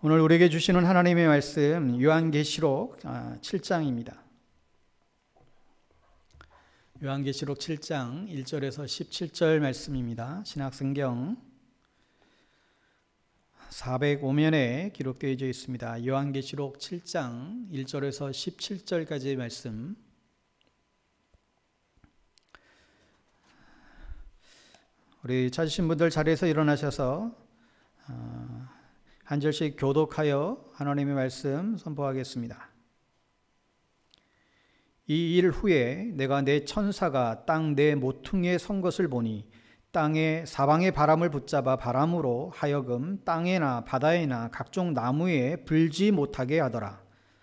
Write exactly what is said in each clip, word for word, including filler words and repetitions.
오늘 우리에게 주시는 하나님의 말씀 요한계시록 칠 장입니다. 요한계시록 칠 장 일 절에서 십칠 절 말씀입니다. 신약성경 사백오 면에 기록되어 있습니다. 요한계시록 칠 장 일 절에서 십칠 절까지의 말씀. 우리 찾으신 분들 자리에서 일어나셔서 한 절씩 교독하여 하나님의 말씀 선포하겠습니다. 이 일 후에 내가 내 천사가 땅 내 모퉁이에 선 것을 보니 땅에 사방의 바람을 붙잡아 바람으로 하여금 땅에나 바다에나 각종 나무에 불지 못하게 하더라.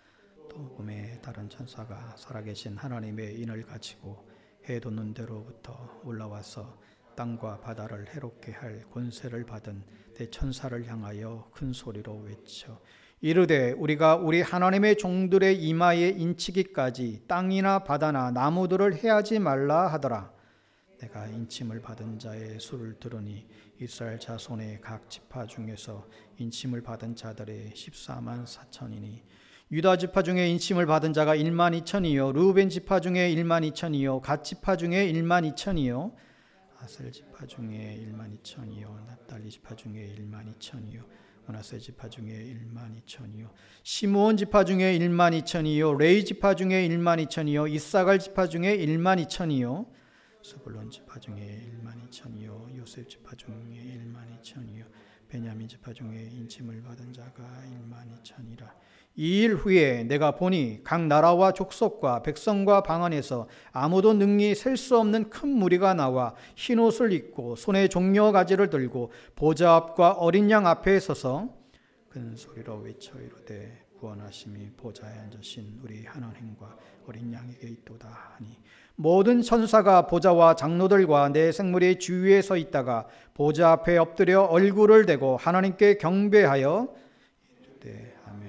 또 꿈에 다른 천사가 살아계신 하나님의 인을 가지고 해 돋는 데로부터 올라와서 땅과 바다를 해롭게 할 권세를 받은 내 천사를 향하여 큰 소리로 외쳐 이르되 우리가 우리 하나님의 종들의 이마에 인치기까지 땅이나 바다나 나무들을 해하지 말라 하더라. 내가 인침을 받은 자의 수를 들으니 이스라엘 자손의 각 지파 중에서 인침을 받은 자들의 십사만 사천이니 유다 지파 중에 인침을 받은 자가 일만 이천이요 르우벤 지파 중에 일만 이천이요 갓 지파 중에 일만 이천이요 아셀 지파 중에 일만 이천이요 납달리 지파 중에 일만 이천이요 므낫세 지파 중에 일만 이천이요 시므온 지파 중에 일만 이천이요 레위 지파 중에 일만 이천이요 이사갈 지파 중에 일만 이천이요 스불론 지파 중에 일만 이천이요 요셉 지파 중에 일만 이천이요 베냐민 지파 중에 인침을 받은 자가 일만 이천이라. 이 일 후에 내가 보니 각 나라와 족속과 백성과 방언에서 아무도 능히 셀 수 없는 큰 무리가 나와 흰 옷을 입고 손에 종려 가지를 들고 보좌 앞과 어린 양 앞에 서서 큰 소리로 외쳐 이르되 구원하심이 보좌에 앉으신 우리 하나님과 어린 양에게 있도다 하니 모든 천사가 보좌와 장로들과 내 생물의 주위에 서 있다가 보좌 앞에 엎드려 얼굴을 대고 하나님께 경배하여 이르되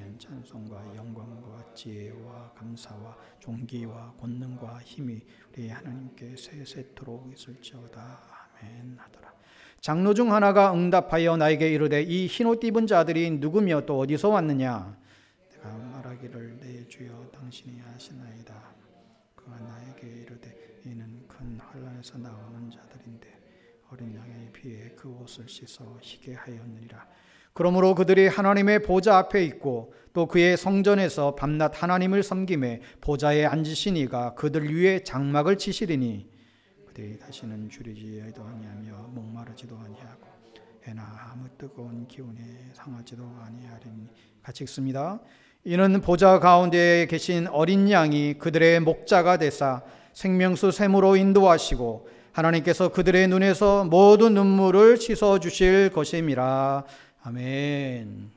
찬송과 영광과 지혜와 감사와 존귀와 권능과 힘이 우리 하나님께 세세토록 있을지어다. 아멘 하더라. 장로 중 하나가 응답하여 나에게 이르되 이 흰옷 입은 자들이 누구며 또 어디서 왔느냐? 내가 말하기를 내 주여 당신이 아시나이다. 그가 나에게 이르되 이는 큰 환난에서 나오는 자들인데 어린 양의 피에 그 옷을 씻어 희게 하였느니라. 그러므로 그들이 하나님의 보좌 앞에 있고 또 그의 성전에서 밤낮 하나님을 섬기매 보좌에 앉으신 이가 그들 위에 장막을 치시리니 그들이 다시는 줄이지도 아니하며 목마르지도 아니하고 해나 아무 뜨거운 기운에 상하지도 아니하리니. 같이 읽습니다. 이는 보좌 가운데에 계신 어린 양이 그들의 목자가 되사 생명수 샘으로 인도하시고 하나님께서 그들의 눈에서 모든 눈물을 씻어 주실 것임이라. 아멘.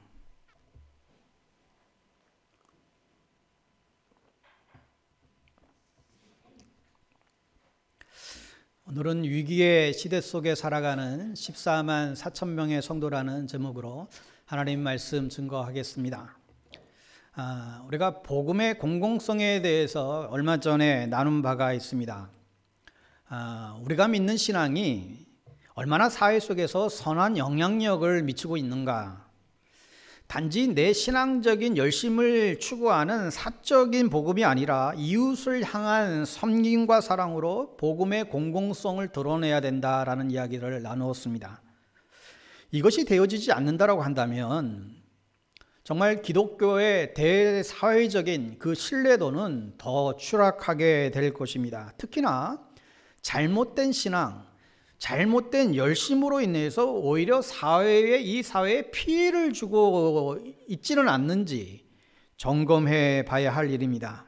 오늘은 위기의 시대 속에 살아가는 십사만 사천 명의 성도라는 제목으로 하나님 말씀 증거하겠습니다. 아, 우리가 복음의 공공성에 대해서 얼마 전에 나눈 바가 있습니다. 아, 우리가 믿는 신앙이 얼마나 사회 속에서 선한 영향력을 미치고 있는가? 단지 내 신앙적인 열심을 추구하는 사적인 복음이 아니라 이웃을 향한 섬김과 사랑으로 복음의 공공성을 드러내야 된다라는 이야기를 나누었습니다. 이것이 되어지지 않는다라고 한다면 정말 기독교의 대사회적인 그 신뢰도는 더 추락하게 될 것입니다. 특히나 잘못된 신앙, 잘못된 열심으로 인해서 오히려 사회에 이 사회에 피해를 주고 있지는 않는지 점검해 봐야 할 일입니다.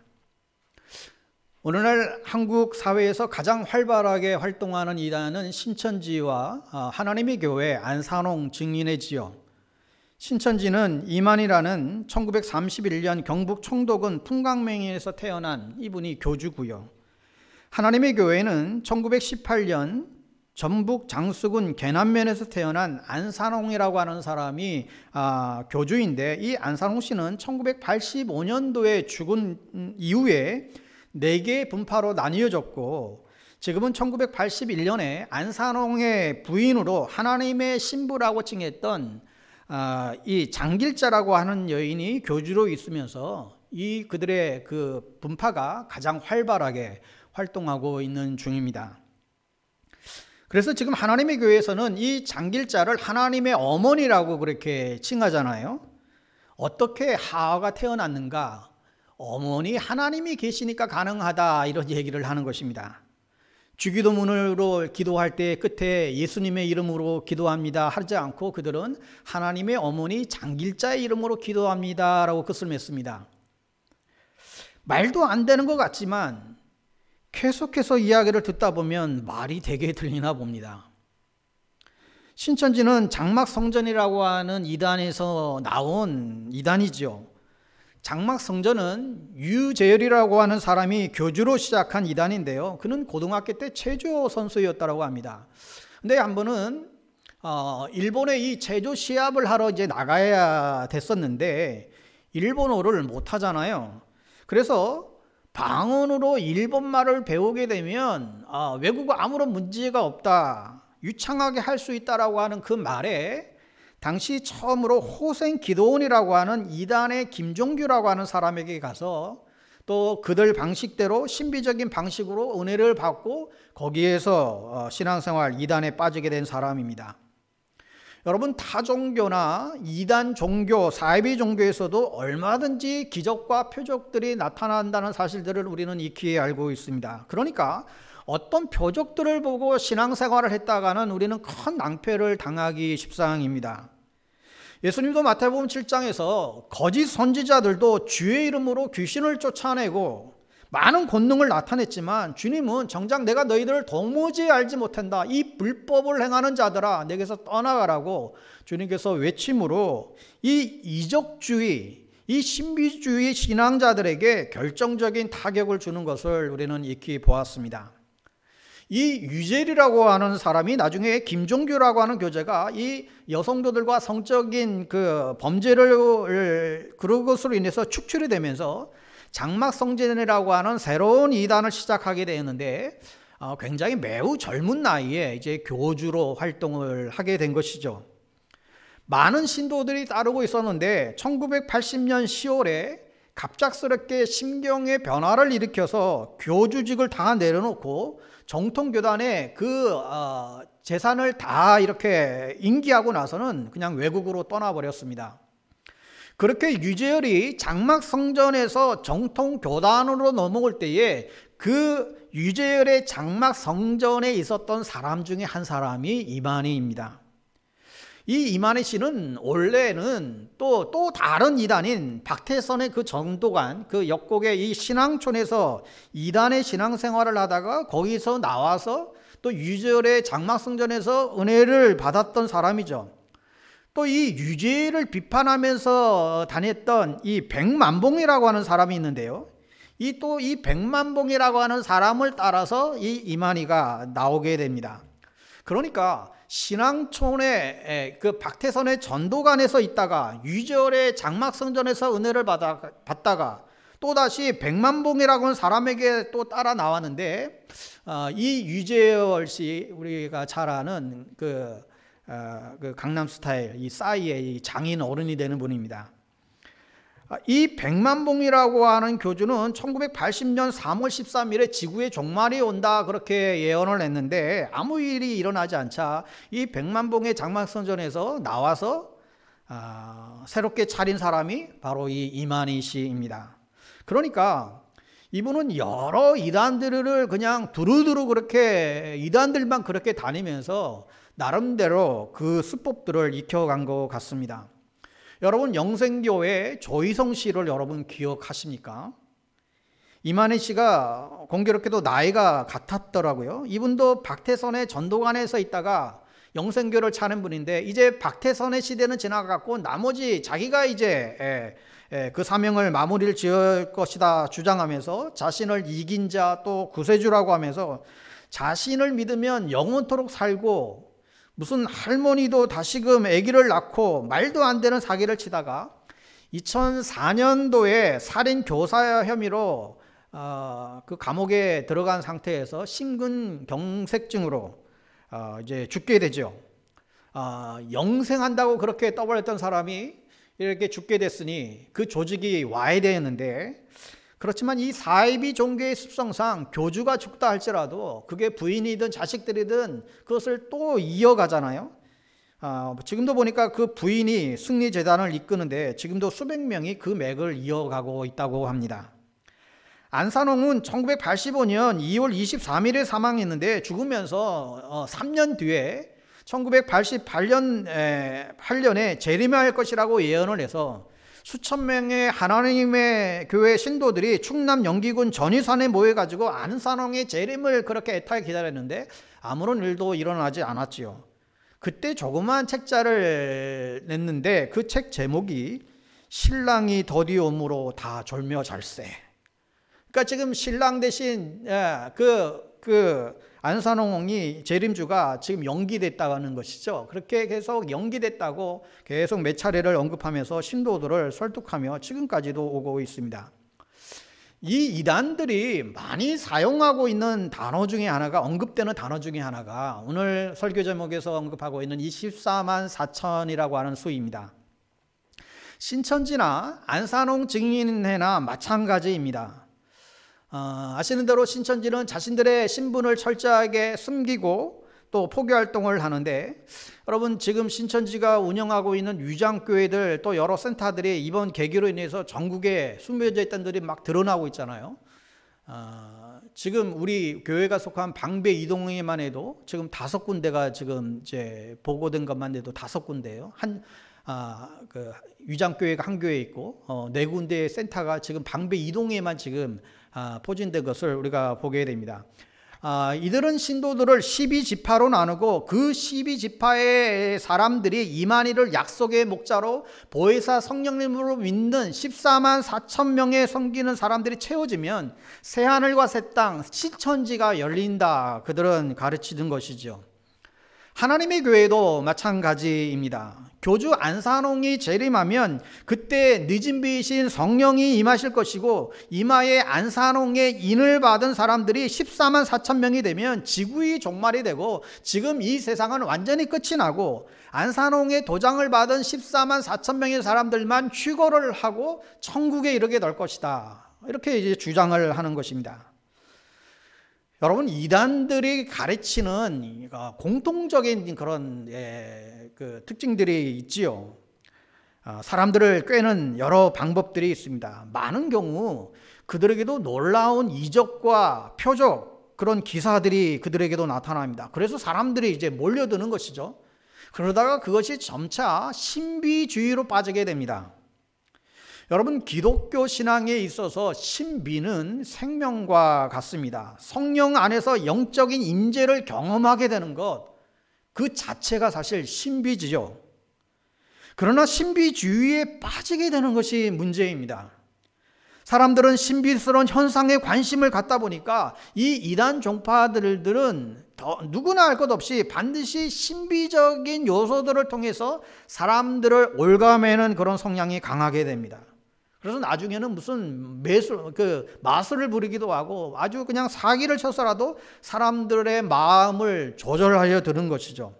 오늘날 한국 사회에서 가장 활발하게 활동하는 이단은 신천지와 하나님의 교회 안산홍 증인의 지역. 신천지는 이만희라는 천구백삼십일 년 경북 청도군 풍광명에서 태어난 이분이 교주고요. 하나님의 교회는 천구백십팔 년 전북 장수군 계남면에서 태어난 안산홍이라고 하는 사람이 아, 교주인데 이 안산홍 씨는 천구백팔십오 년도에 죽은 이후에 네 개의 분파로 나뉘어졌고 지금은 천구백팔십일 년에 안산홍의 부인으로 하나님의 신부라고 칭했던 아, 이 장길자라고 하는 여인이 교주로 있으면서 이 그들의 그 분파가 가장 활발하게 활동하고 있는 중입니다. 그래서 지금 하나님의 교회에서는 이 장길자를 하나님의 어머니라고 그렇게 칭하잖아요. 어떻게 하와가 태어났는가? 어머니 하나님이 계시니까 가능하다, 이런 얘기를 하는 것입니다. 주기도문으로 기도할 때 끝에 예수님의 이름으로 기도합니다 하지 않고 그들은 하나님의 어머니 장길자의 이름으로 기도합니다 라고 끝을 맺습니다. 말도 안 되는 것 같지만 계속해서 이야기를 듣다 보면 말이 되게 들리나 봅니다. 신천지는 장막성전이라고 하는 이단에서 나온 이단이죠. 장막성전은 유재열이라고 하는 사람이 교주로 시작한 이단인데요. 그는 고등학교 때 체조 선수였다고 합니다. 근데 한 번은 어, 일본에 이 체조 시합을 하러 이제 나가야 됐었는데 일본어를 못 하잖아요. 그래서 방언으로 일본말을 배우게 되면 아, 외국어 아무런 문제가 없다, 유창하게 할 수 있다라고 하는 그 말에 당시 처음으로 호생 기도원이라고 하는 이단의 김종규라고 하는 사람에게 가서 또 그들 방식대로 신비적인 방식으로 은혜를 받고 거기에서 신앙생활 이단에 빠지게 된 사람입니다. 여러분, 타 종교나 이단 종교, 사이비 종교에서도 얼마든지 기적과 표적들이 나타난다는 사실들을 우리는 익히 알고 있습니다. 그러니까 어떤 표적들을 보고 신앙생활을 했다가는 우리는 큰 낭패를 당하기 십상입니다. 예수님도 마태복음 칠 장에서 거짓 선지자들도 주의 이름으로 귀신을 쫓아내고 많은 권능을 나타냈지만 주님은 정작 내가 너희들을 도무지 알지 못한다, 이 불법을 행하는 자들아 내게서 떠나가라고 주님께서 외침으로 이 이적주의, 이 신비주의 신앙자들에게 결정적인 타격을 주는 것을 우리는 익히 보았습니다. 이 유젤이라고 하는 사람이 나중에 김종규라고 하는 교재가 이 여성도들과 성적인 그 범죄를 그런 것으로 인해서 축출이 되면서 장막성전이라고 하는 새로운 이단을 시작하게 되었는데 어, 굉장히 매우 젊은 나이에 이제 교주로 활동을 하게 된 것이죠. 많은 신도들이 따르고 있었는데 천구백팔십 년 시월에 갑작스럽게 심경의 변화를 일으켜서 교주직을 다 내려놓고 정통교단에 그 어, 재산을 다 이렇게 인기하고 나서는 그냥 외국으로 떠나버렸습니다. 그렇게 유재열이 장막성전에서 정통교단으로 넘어올 때에 그 유재열의 장막성전에 있었던 사람 중에 한 사람이 이만희입니다. 이 이만희 씨는 원래는 또, 또 다른 이단인 박태선의 그 전도관, 그 역곡의 이 신앙촌에서 이단의 신앙생활을 하다가 거기서 나와서 또 유재열의 장막성전에서 은혜를 받았던 사람이죠. 또 이 유재열을 비판하면서 다녔던 이 백만봉이라고 하는 사람이 있는데요. 이 또 이 백만봉이라고 하는 사람을 따라서 이 이만희가 나오게 됩니다. 그러니까 신앙촌의 그 박태선의 전도관에서 있다가 유재열의 장막성전에서 은혜를 받아, 받다가 또다시 백만봉이라고 하는 사람에게 또 따라 나왔는데 어, 이 유재열 씨, 우리가 잘 아는 그, 어, 그 강남스타일 이 싸이의 이 장인 어른이 되는 분입니다. 이 백만봉이라고 하는 교주는 천구백팔십 년 삼월 십삼일에 지구의 종말이 온다 그렇게 예언을 했는데 아무 일이 일어나지 않자 이 백만봉의 장막성전에서 나와서 아, 새롭게 차린 사람이 바로 이 이만희 씨입니다. 그러니까 이분은 여러 이단들을 그냥 두루두루 그렇게 이단들만 그렇게 다니면서 나름대로 그 수법들을 익혀간 것 같습니다. 여러분, 영생교회 조희성 씨를 여러분 기억하십니까? 이만희 씨가 공교롭게도 나이가 같았더라고요. 이분도 박태선의 전도관에서 있다가 영생교를 차는 분인데 이제 박태선의 시대는 지나갔고 나머지 자기가 이제 에, 에, 그 사명을 마무리를 지을 것이다 주장하면서 자신을 이긴 자 또 구세주라고 하면서 자신을 믿으면 영원토록 살고 무슨 할머니도 다시금 아기를 낳고 말도 안 되는 사기를 치다가 이천사 년도에 살인 교사 혐의로 어, 그 감옥에 들어간 상태에서 심근경색증으로 어, 이제 죽게 되죠. 아, 영생한다고 그렇게 떠벌렸던 사람이 이렇게 죽게 됐으니 그 조직이 와야 되는데, 그렇지만 이 사이비 종교의 습성상 교주가 죽다 할지라도 그게 부인이든 자식들이든 그것을 또 이어가잖아요. 아, 지금도 보니까 그 부인이 승리재단을 이끄는데 지금도 수백 명이 그 맥을 이어가고 있다고 합니다. 안산홍은 천구백팔십오 년 이월 이십삼일에 사망했는데 죽으면서 삼 년 뒤에 천구백팔십팔 년에 재림할 것이라고 예언을 해서 수천 명의 하나님의 교회 신도들이 충남 영기군 전위산에 모여가지고 안산홍의 재림을 그렇게 애타게 기다렸는데 아무런 일도 일어나지 않았지요. 그때 조그마한 책자를 냈는데 그 책 제목이 신랑이 더디옴으로 다 졸며 잘세. 그러니까 지금 신랑 대신 그, 그 안산홍이 재림주가 지금 연기됐다는 것이죠. 그렇게 계속 연기됐다고 계속 몇 차례를 언급하면서 신도들을 설득하며 지금까지도 오고 있습니다. 이 이단들이 많이 사용하고 있는 단어 중에 하나가, 언급되는 단어 중에 하나가 오늘 설교 제목에서 언급하고 있는 이 십사만 사천이라고 하는 수입니다. 신천지나 안산홍 증인회나 마찬가지입니다. 어, 아시는 대로 신천지는 자신들의 신분을 철저하게 숨기고 또 포교활동을 하는데, 여러분 지금 신천지가 운영하고 있는 위장교회들 또 여러 센터들이 이번 계기로 인해서 전국에 숨겨져 있던 들이 막 드러나고 있잖아요. 어, 지금 우리 교회가 속한 방배 이동에만 해도 지금 다섯 군데가 지금 이제 보고된 것만 해도 다섯 군데예요. 한 아, 그 위장교회가 한 교회 있고 어, 네 군데의 센터가 지금 방배 이동에만 지금 아, 포진된 것을 우리가 보게 됩니다. 아, 이들은 신도들을 십이 지파로 나누고 그 십이 지파의 사람들이 이만희를 약속의 목자로 보혜사 성령님으로 믿는 십사만 사천 명의 섬기는 사람들이 채워지면 새하늘과 새 땅 신천지가 열린다, 그들은 가르치는 것이죠. 하나님의 교회도 마찬가지입니다. 교주 안산홍이 재림하면 그때 늦은 비이신 성령이 임하실 것이고, 이마에 안산홍의 인을 받은 사람들이 십사만 사천 명이 되면 지구의 종말이 되고, 지금 이 세상은 완전히 끝이 나고 안산홍의 도장을 받은 십사만 사천 명의 사람들만 휴거를 하고 천국에 이르게 될 것이다, 이렇게 이제 주장을 하는 것입니다. 여러분, 이단들이 가르치는 공통적인 그런 예, 그 특징들이 있지요. 어, 사람들을 꿰는 여러 방법들이 있습니다. 많은 경우 그들에게도 놀라운 이적과 표적, 그런 기사들이 그들에게도 나타납니다. 그래서 사람들이 이제 몰려드는 것이죠. 그러다가 그것이 점차 신비주의로 빠지게 됩니다. 여러분, 기독교 신앙에 있어서 신비는 생명과 같습니다. 성령 안에서 영적인 임재를 경험하게 되는 것, 그 자체가 사실 신비지요. 그러나 신비주의에 빠지게 되는 것이 문제입니다. 사람들은 신비스러운 현상에 관심을 갖다 보니까 이 이단 종파들들은 더 누구나 알 것 없이 반드시 신비적인 요소들을 통해서 사람들을 올가매는 그런 성향이 강하게 됩니다. 그래서 나중에는 무슨 매술, 그 마술을 부리기도 하고 아주 그냥 사기를 쳐서라도 사람들의 마음을 조절하려 드는 것이죠.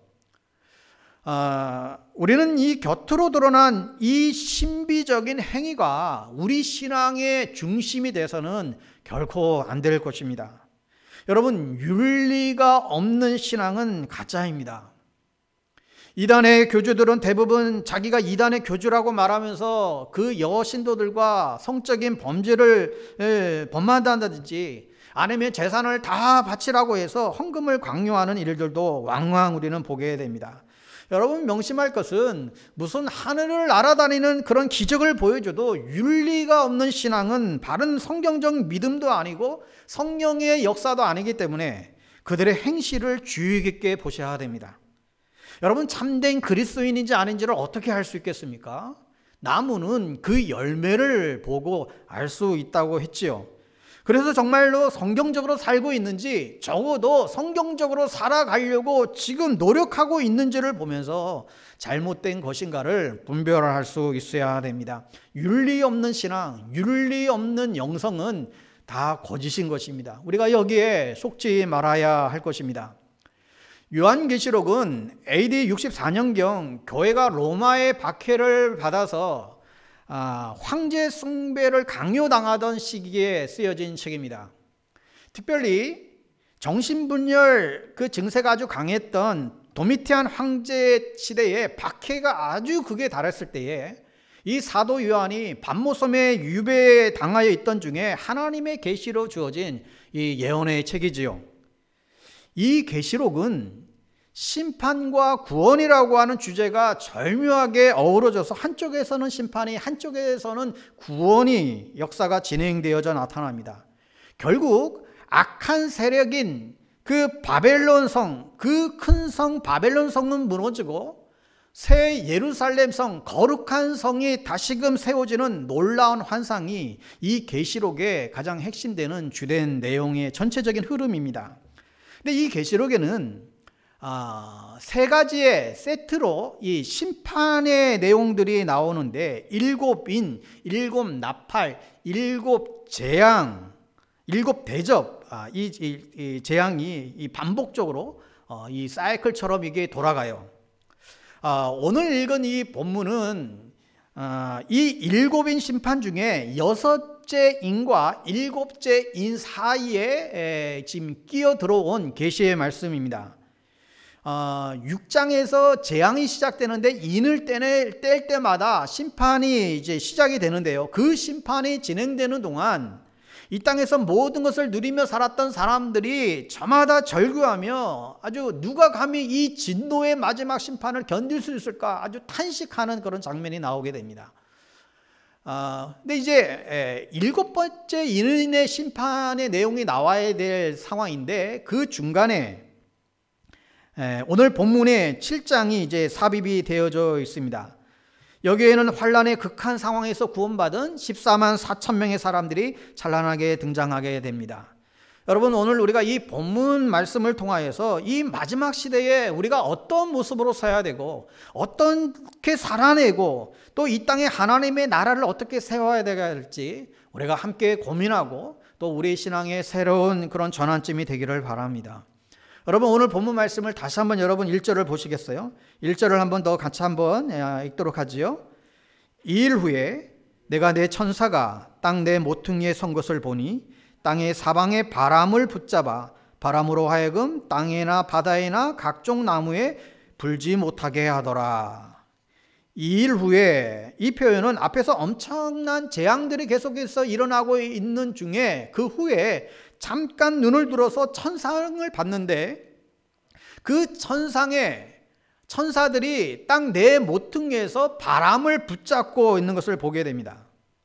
아, 우리는 이 곁으로 드러난 이 신비적인 행위가 우리 신앙의 중심이 돼서는 결코 안 될 것입니다. 여러분, 윤리가 없는 신앙은 가짜입니다. 이단의 교주들은 대부분 자기가 이단의 교주라고 말하면서 그 여신도들과 성적인 범죄를 범한다든지 아니면 재산을 다 바치라고 해서 헌금을 강요하는 일들도 왕왕 우리는 보게 됩니다. 여러분, 명심할 것은 무슨 하늘을 날아다니는 그런 기적을 보여줘도 윤리가 없는 신앙은 바른 성경적 믿음도 아니고 성령의 역사도 아니기 때문에 그들의 행실을 주의 깊게 보셔야 됩니다. 여러분, 참된 그리스도인인지 아닌지를 어떻게 알 수 있겠습니까? 나무는 그 열매를 보고 알 수 있다고 했지요. 그래서 정말로 성경적으로 살고 있는지, 적어도 성경적으로 살아가려고 지금 노력하고 있는지를 보면서 잘못된 것인가를 분별할 수 있어야 됩니다. 윤리 없는 신앙, 윤리 없는 영성은 다 거짓인 것입니다. 우리가 여기에 속지 말아야 할 것입니다. 요한계시록은 에이디 육십사 년경 교회가 로마의 박해를 받아서 아, 황제 숭배를 강요당하던 시기에 쓰여진 책입니다. 특별히 정신분열 그 증세가 아주 강했던 도미티안 황제 시대에 박해가 아주 극에 달했을 때에 이 사도 요한이 반모섬에 유배당하여 있던 중에 하나님의 계시로 주어진 이 예언의 책이지요. 이 계시록은 심판과 구원이라고 하는 주제가 절묘하게 어우러져서 한쪽에서는 심판이, 한쪽에서는 구원이 역사가 진행되어져 나타납니다. 결국 악한 세력인 그 바벨론 성, 그 큰 성 바벨론 성은 무너지고 새 예루살렘 성, 거룩한 성이 다시금 세워지는 놀라운 환상이 이 계시록의 가장 핵심되는 주된 내용의 전체적인 흐름입니다. 근데 이 계시록에는 아, 세 가지의 세트로 이 심판의 내용들이 나오는데 일곱 인, 일곱 나팔, 일곱 재앙, 일곱 대접, 아, 이, 이, 이 재앙이 이 반복적으로 어, 이 사이클처럼 이게 돌아가요. 아, 오늘 읽은 이 본문은 아, 이 일곱인 심판 중에 여섯째 인과 일곱째 인 사이에 에, 지금 끼어 들어온 계시의 말씀입니다. 어, 육 장에서 재앙이 시작되는데 인을 떼낼, 뗄 때마다 심판이 이제 시작이 되는데요. 그 심판이 진행되는 동안 이 땅에서 모든 것을 누리며 살았던 사람들이 저마다 절규하며 아주 누가 감히 이 진노의 마지막 심판을 견딜 수 있을까 아주 탄식하는 그런 장면이 나오게 됩니다. 어, 근데 이제 에, 일곱 번째 인의 심판의 내용이 나와야 될 상황인데 그 중간에 에, 오늘 본문의 칠 장이 이제 삽입이 되어져 있습니다. 여기에는 환란의 극한 상황에서 구원받은 십사만 사천 명의 사람들이 찬란하게 등장하게 됩니다. 여러분, 오늘 우리가 이 본문 말씀을 통하여서 이 마지막 시대에 우리가 어떤 모습으로 서야 되고 어떻게 살아내고 또 이 땅에 하나님의 나라를 어떻게 세워야 될지 우리가 함께 고민하고 또 우리 신앙의 새로운 그런 전환점이 되기를 바랍니다. 여러분, 오늘 본문 말씀을 다시 한번 여러분 일 절을 보시겠어요? 일 절을 한번 더 같이 한번 읽도록 하지요. 이 일 후에 내가 내 천사가 땅 내 모퉁이에 선 것을 보니 땅의 사방에 바람을 붙잡아 바람으로 하여금 땅에나 바다에나 각종 나무에 불지 못하게 하더라. 이 일 후에, 이 표현은 앞에서 엄청난 재앙들이 계속해서 일어나고 있는 중에 그 후에 잠깐 눈을 들어서 천상을 봤는데 그 천상에 천사들이 땅 네 모퉁이에서 바람을 붙잡고 있는 것을 보게 됩니다.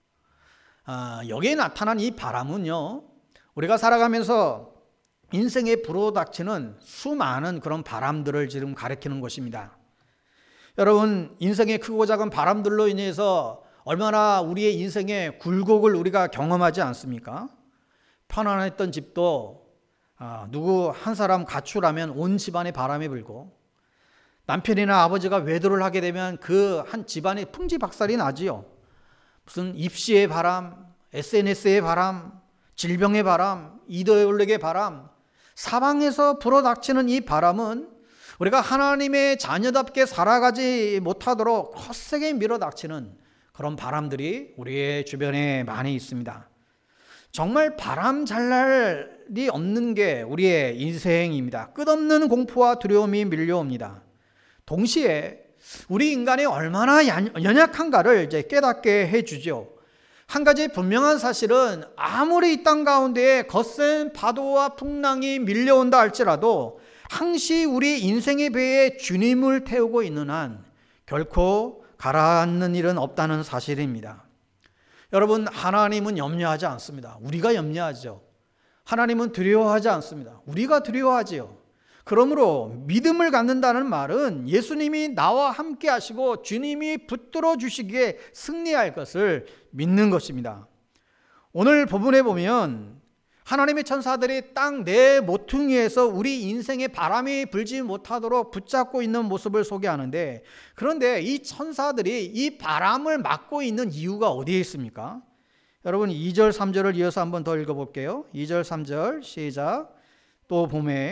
아, 여기에 나타난 이 바람은요, 우리가 살아가면서 인생에 불어닥치는 수많은 그런 바람들을 지금 가리키는 것입니다. 여러분, 인생의 크고 작은 바람들로 인해서 얼마나 우리의 인생의 굴곡을 우리가 경험하지 않습니까? 편안했던 집도 아, 누구 한 사람 가출하면 온 집안에 바람이 불고, 남편이나 아버지가 외도를 하게 되면 그 한 집안에 풍지박살이 나지요. 무슨 입시의 바람, 에스엔에스의 바람, 질병의 바람, 이데올로기의 바람, 사방에서 불어닥치는 이 바람은 우리가 하나님의 자녀답게 살아가지 못하도록 거세게 밀어닥치는 그런 바람들이 우리의 주변에 많이 있습니다. 정말 바람 잘 날이 없는 게 우리의 인생입니다. 끝없는 공포와 두려움이 밀려옵니다. 동시에 우리 인간이 얼마나 연약한가를 이제 깨닫게 해주죠. 한 가지 분명한 사실은 아무리 이 땅 가운데에 거센 파도와 풍랑이 밀려온다 할지라도 항시 우리 인생의 배에 주님을 태우고 있는 한 결코 가라앉는 일은 없다는 사실입니다. 여러분, 하나님은 염려하지 않습니다. 우리가 염려하죠. 하나님은 두려워하지 않습니다. 우리가 두려워하지요. 그러므로 믿음을 갖는다는 말은 예수님이 나와 함께 하시고 주님이 붙들어 주시기에 승리할 것을 믿는 것입니다. 오늘 본문에 보면 하나님의 천사들이 땅 네 모퉁이에서 우리 인생에 바람이 불지 못하도록 붙잡고 있는 모습을 소개하는데, 그런데 이 천사들이 이 바람을 막고 있는 이유가 어디에 있습니까? 여러분, 이 절 삼 절을 이어서 한번 더 읽어볼게요. 이 절 삼 절 시작. 또 봄에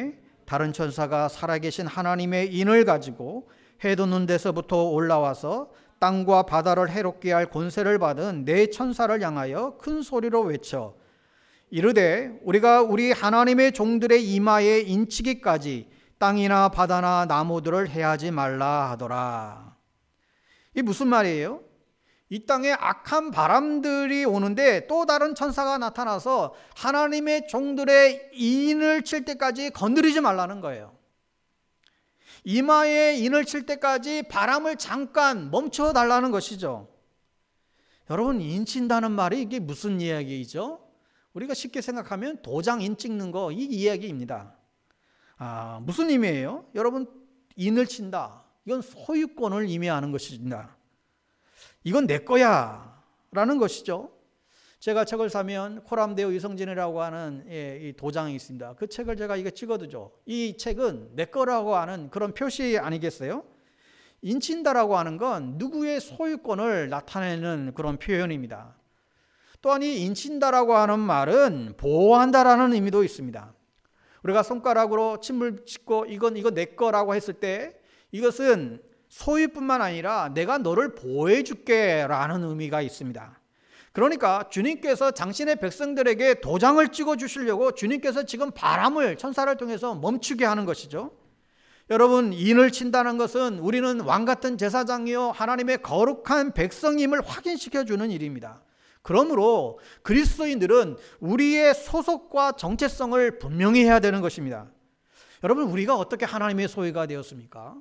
다른 천사가 살아계신 하나님의 인을 가지고 해 돋는 데서부터 올라와서 땅과 바다를 해롭게 할 권세를 받은 네 천사를 향하여 큰 소리로 외쳐 이르되 우리가 우리 하나님의 종들의 이마에 인치기까지 땅이나 바다나 나무들을 해하지 말라 하더라. 이게 무슨 말이에요? 이 땅에 악한 바람들이 오는데 또 다른 천사가 나타나서 하나님의 종들의 인을 칠 때까지 건드리지 말라는 거예요. 이마에 인을 칠 때까지 바람을 잠깐 멈춰 달라는 것이죠. 여러분, 인 친다는 말이 이게 무슨 이야기이죠? 우리가 쉽게 생각하면 도장 인 찍는 거, 이 이야기입니다. 아, 무슨 의미예요? 여러분, 인을 친다. 이건 소유권을 의미하는 것입니다. 이건 내 거야 라는 것이죠. 제가 책을 사면 코람데오 이성진이라고 하는 이 도장이 있습니다. 그 책을 제가 이거 찍어두죠. 이 책은 내 거라고 하는 그런 표시 아니겠어요? 인친다라고 하는 건 누구의 소유권을 나타내는 그런 표현입니다. 또한 이 인친다라고 하는 말은 보호한다라는 의미도 있습니다. 우리가 손가락으로 침을 짚고 이건 이거 내 거라고 했을 때 이것은 소유뿐만 아니라 내가 너를 보호해 줄게 라는 의미가 있습니다. 그러니까 주님께서 당신의 백성들에게 도장을 찍어 주시려고 주님께서 지금 바람을 천사를 통해서 멈추게 하는 것이죠. 여러분, 인을 친다는 것은 우리는 왕같은 제사장이요 하나님의 거룩한 백성임을 확인시켜 주는 일입니다. 그러므로 그리스도인들은 우리의 소속과 정체성을 분명히 해야 되는 것입니다. 여러분, 우리가 어떻게 하나님의 소유가 되었습니까?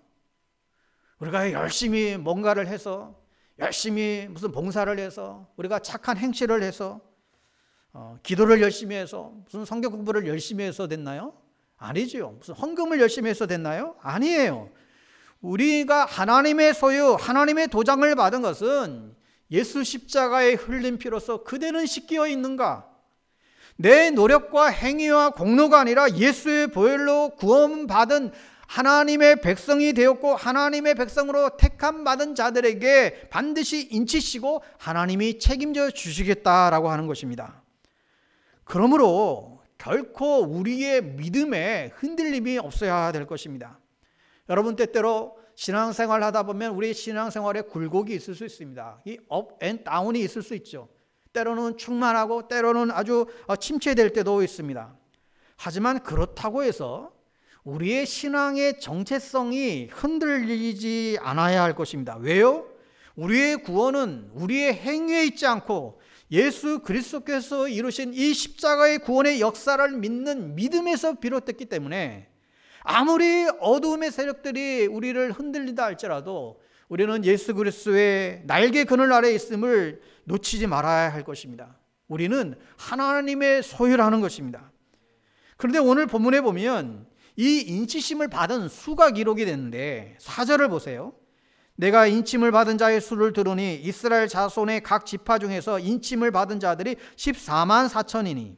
우리가 열심히 뭔가를 해서, 열심히 무슨 봉사를 해서, 우리가 착한 행실을 해서, 어, 기도를 열심히 해서, 무슨 성경 공부를 열심히 해서 됐나요? 아니지요. 무슨 헌금을 열심히 해서 됐나요? 아니에요. 우리가 하나님의 소유, 하나님의 도장을 받은 것은 예수 십자가의 흘린 피로서 그대는 씻겨 있는가? 내 노력과 행위와 공로가 아니라 예수의 보혈로 구원받은 하나님의 백성이 되었고 하나님의 백성으로 택함 받은 자들에게 반드시 인치시고 하나님이 책임져 주시겠다라고 하는 것입니다. 그러므로 결코 우리의 믿음에 흔들림이 없어야 될 것입니다. 여러분, 때때로 신앙생활 하다 보면 우리 신앙생활에 굴곡이 있을 수 있습니다. 이 업 앤 다운이 있을 수 있죠. 때로는 충만하고 때로는 아주 침체될 때도 있습니다. 하지만 그렇다고 해서 우리의 신앙의 정체성이 흔들리지 않아야 할 것입니다. 왜요? 우리의 구원은 우리의 행위에 있지 않고 예수 그리스도께서 이루신 이 십자가의 구원의 역사를 믿는 믿음에서 비롯됐기 때문에 아무리 어두움의 세력들이 우리를 흔들린다 할지라도 우리는 예수 그리스도의 날개 그늘 아래 있음을 놓치지 말아야 할 것입니다. 우리는 하나님의 소유라는 것입니다. 그런데 오늘 본문에 보면 이 인치심을 받은 수가 기록이 됐는데 사 절을 보세요. 내가 인침을 받은 자의 수를 들으니 이스라엘 자손의 각 지파 중에서 인침을 받은 자들이 십사만 사천이니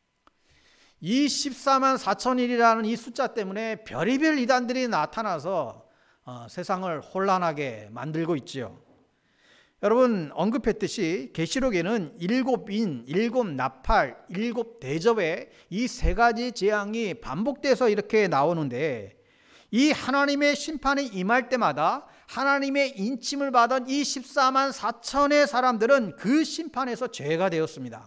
이 십사만 사천이라는 이 숫자 때문에 별의별 이단들이 나타나서 어, 세상을 혼란하게 만들고 있지요. 여러분, 언급했듯이 계시록에는 일곱 인, 일곱 나팔, 일곱 대접의 이 세 가지 재앙이 반복돼서 이렇게 나오는데 이 하나님의 심판이 임할 때마다 하나님의 인침을 받은 이 십사만 사천의 사람들은 그 심판에서 제외가 되었습니다.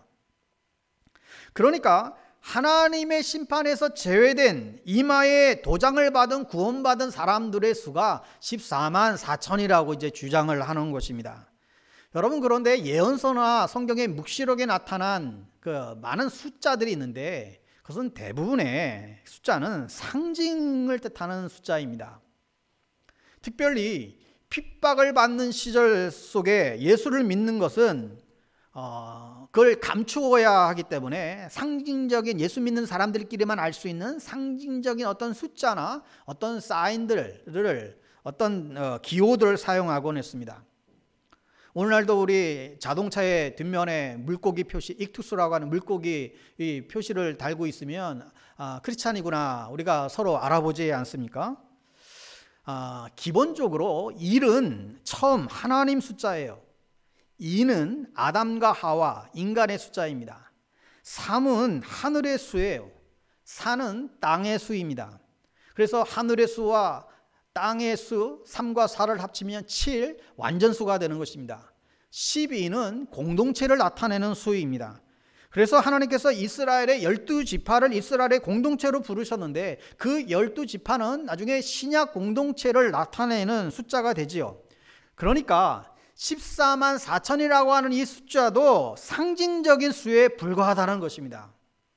그러니까 하나님의 심판에서 제외된 이마에 도장을 받은 구원받은 사람들의 수가 십사만 사천이라고 이제 주장을 하는 것입니다. 여러분, 그런데 예언서나 성경의 묵시록에 나타난 그 많은 숫자들이 있는데 그것은 대부분의 숫자는 상징을 뜻하는 숫자입니다. 특별히 핍박을 받는 시절 속에 예수를 믿는 것은 어, 그걸 감추어야 하기 때문에 상징적인 예수 믿는 사람들끼리만 알 수 있는 상징적인 어떤 숫자나 어떤 사인들을 어떤 어, 기호들을 사용하곤 했습니다. 오늘날도 우리 자동차의 뒷면에 물고기 표시, 익투스라고 하는 물고기 이 표시를 달고 있으면 아, 크리스찬이구나 우리가 서로 알아보지 않습니까? 아, 기본적으로 일은 처음 하나님 숫자예요. 이는 아담과 하와 인간의 숫자입니다. 삼은 하늘의 수예요. 사는 땅의 수입니다. 그래서 하늘의 수와 땅의 수 삼과 사를 합치면 칠, 완전수가 되는 것입니다. 십이는 공동체를 나타내는 수입니다. 그래서 하나님께서 이스라엘의 열두 지파를 이스라엘의 공동체로 부르셨는데 그 열두 지파는 나중에 신약 공동체를 나타내는 숫자가 되지요. 그러니까 십사만 사천이라고 하는 이 숫자도 상징적인 수에 불과하다는 것입니다.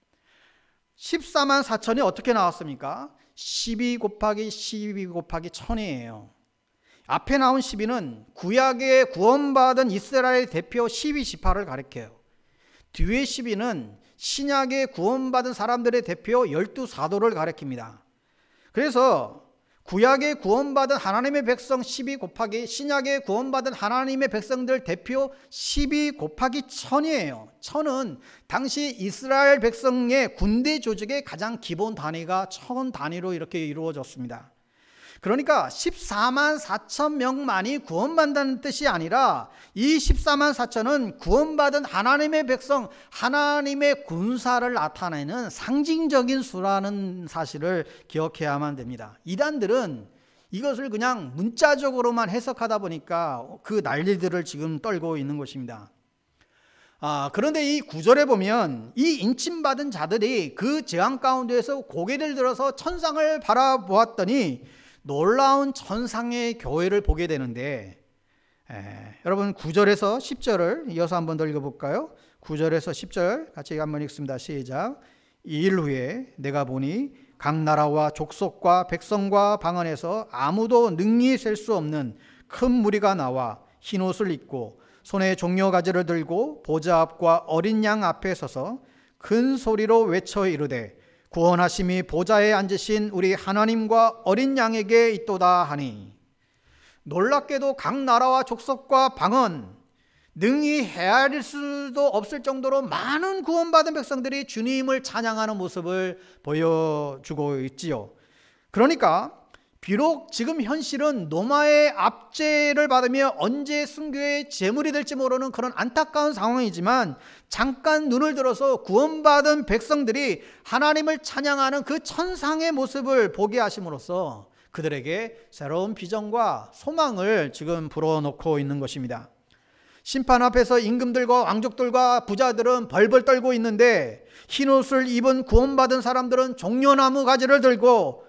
십사만 사천이 어떻게 나왔습니까? 십이 곱하기 십이 곱하기 천이에요. 앞에 나온 십이는 구약에 구원받은 이스라엘 대표 십이 지파를 가리켜요. 뒤에 십이는 신약에 구원받은 사람들의 대표 열두 사도를 가리킵니다. 그래서 구약에 구원받은 하나님의 백성 십이 곱하기 신약에 구원받은 하나님의 백성들 대표 십이 곱하기 천이에요. 천은 당시 이스라엘 백성의 군대 조직의 가장 기본 단위가 천 단위로 이렇게 이루어졌습니다. 그러니까 십사만 사천 명만이 구원받는 뜻이 아니라 이 십사만 사천은 구원받은 하나님의 백성, 하나님의 군사를 나타내는 상징적인 수라는 사실을 기억해야만 됩니다. 이단들은 이것을 그냥 문자적으로만 해석하다 보니까 그 난리들을 지금 떨고 있는 것입니다. 아, 그런데 이 구절에 보면 이 인침받은 자들이 그 재앙 가운데에서 고개를 들어서 천상을 바라보았더니 놀라운 천상의 교회를 보게 되는데, 에, 여러분 구 절에서 십 절을 이어서 한번 더 읽어볼까요? 구 절에서 십 절 같이 한번 읽습니다. 시작. 이 일 후에 내가 보니 각 나라와 족속과 백성과 방언에서 아무도 능히 셀 수 없는 큰 무리가 나와 흰 옷을 입고 손에 종려 가지를 들고 보좌 앞과 어린 양 앞에 서서 큰 소리로 외쳐 이르되 구원하심이 보좌에 앉으신 우리 하나님과 어린 양에게 있도다 하니, 놀랍게도 각 나라와 족속과 방언 능히 헤아릴 수도 없을 정도로 많은 구원받은 백성들이 주님을 찬양하는 모습을 보여주고 있지요. 그러니까 비록 지금 현실은 노마의 압제를 받으며 언제 순교의 제물이 될지 모르는 그런 안타까운 상황이지만 잠깐 눈을 들어서 구원받은 백성들이 하나님을 찬양하는 그 천상의 모습을 보게 하심으로써 그들에게 새로운 비전과 소망을 지금 불어넣고 있는 것입니다. 심판 앞에서 임금들과 왕족들과 부자들은 벌벌 떨고 있는데 흰옷을 입은 구원받은 사람들은 종려나무 가지를 들고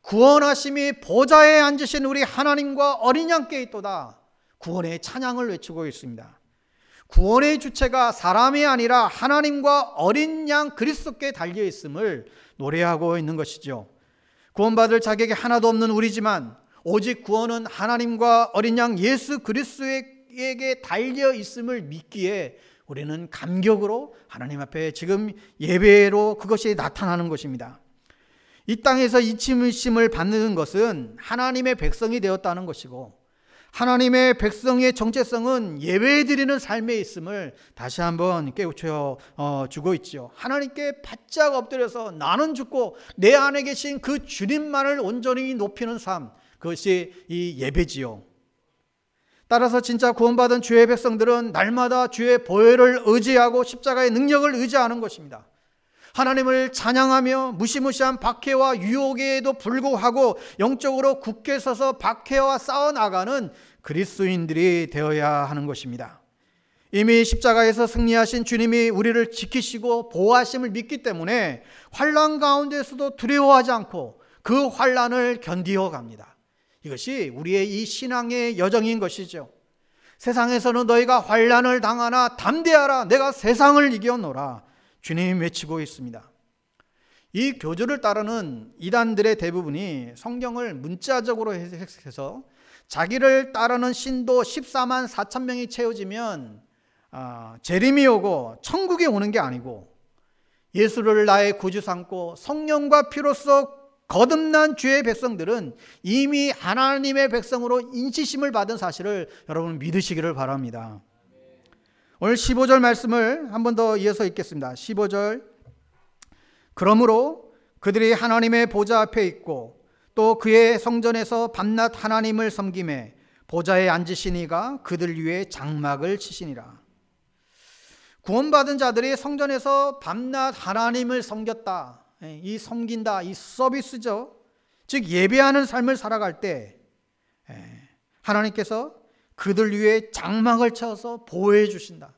구원하심이 보좌에 앉으신 우리 하나님과 어린 양께 있도다, 구원의 찬양을 외치고 있습니다. 구원의 주체가 사람이 아니라 하나님과 어린 양 그리스도께 달려 있음을 노래하고 있는 것이죠. 구원받을 자격이 하나도 없는 우리지만 오직 구원은 하나님과 어린 양 예수 그리스도에게 달려 있음을 믿기에 우리는 감격으로 하나님 앞에 지금 예배로 그것이 나타나는 것입니다. 이 땅에서 이침을 받는 것은 하나님의 백성이 되었다는 것이고, 하나님의 백성의 정체성은 예배드리는 삶에 있음을 다시 한번 깨우쳐 주고 있죠. 하나님께 바짝 엎드려서 나는 죽고 내 안에 계신 그 주님만을 온전히 높이는 삶, 그것이 이 예배지요. 따라서 진짜 구원받은 주의 백성들은 날마다 주의 보혈을 의지하고 십자가의 능력을 의지하는 것입니다. 하나님을 찬양하며 무시무시한 박해와 유혹에도 불구하고 영적으로 굳게 서서 박해와 싸워나가는 그리스도인들이 되어야 하는 것입니다. 이미 십자가에서 승리하신 주님이 우리를 지키시고 보호하심을 믿기 때문에 환난 가운데서도 두려워하지 않고 그 환난을 견디어 갑니다. 이것이 우리의 이 신앙의 여정인 것이죠. 세상에서는 너희가 환난을 당하나 담대하라, 내가 세상을 이겨노라, 주님 외치고 있습니다. 이 교주를 따르는 이단들의 대부분이 성경을 문자적으로 해석해서 자기를 따르는 신도 십사만 사천 명이 채워지면 아, 재림이 오고 천국에 오는 게 아니고 예수를 나의 구주 삼고 성령과 피로써 거듭난 주의 백성들은 이미 하나님의 백성으로 인치심을 받은 사실을 여러분 믿으시기를 바랍니다. 오늘 십오 절 말씀을 한 번 더 이어서 읽겠습니다. 십오 절. 그러므로 그들이 하나님의 보좌 앞에 있고 또 그의 성전에서 밤낮 하나님을 섬기매 보좌에 앉으신 이가 그들 위에 장막을 치시니라. 구원받은 자들이 성전에서 밤낮 하나님을 섬겼다. 이 섬긴다, 이 서비스죠. 즉 예배하는 삶을 살아갈 때 하나님께서 그들 위해 장막을 쳐서 보호해 주신다.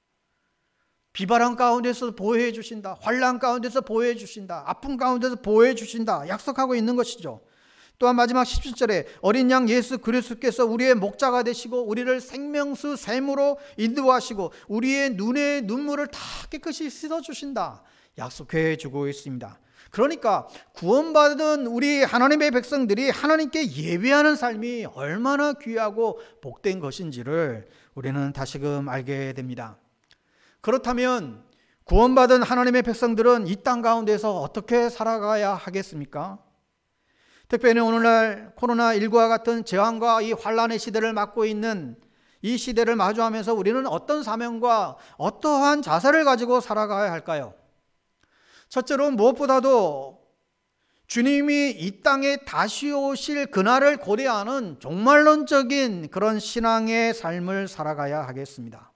비바람 가운데서 보호해 주신다. 환난 가운데서 보호해 주신다. 아픔 가운데서 보호해 주신다. 약속하고 있는 것이죠. 또한 마지막 십칠 절에 어린 양 예수 그리스도께서 우리의 목자가 되시고 우리를 생명수 샘으로 인도하시고 우리의 눈에 눈물을 다 깨끗이 씻어주신다. 약속해 주고 있습니다. 그러니까 구원받은 우리 하나님의 백성들이 하나님께 예배하는 삶이 얼마나 귀하고 복된 것인지를 우리는 다시금 알게 됩니다. 그렇다면 구원받은 하나님의 백성들은 이 땅 가운데서 어떻게 살아가야 하겠습니까? 특별히 오늘날 코로나십구와 같은 재앙과 이 환란의 시대를 맞고 있는 이 시대를 마주하면서 우리는 어떤 사명과 어떠한 자세를 가지고 살아가야 할까요? 첫째로 무엇보다도 주님이 이 땅에 다시 오실 그날을 고대하는 종말론적인 그런 신앙의 삶을 살아가야 하겠습니다.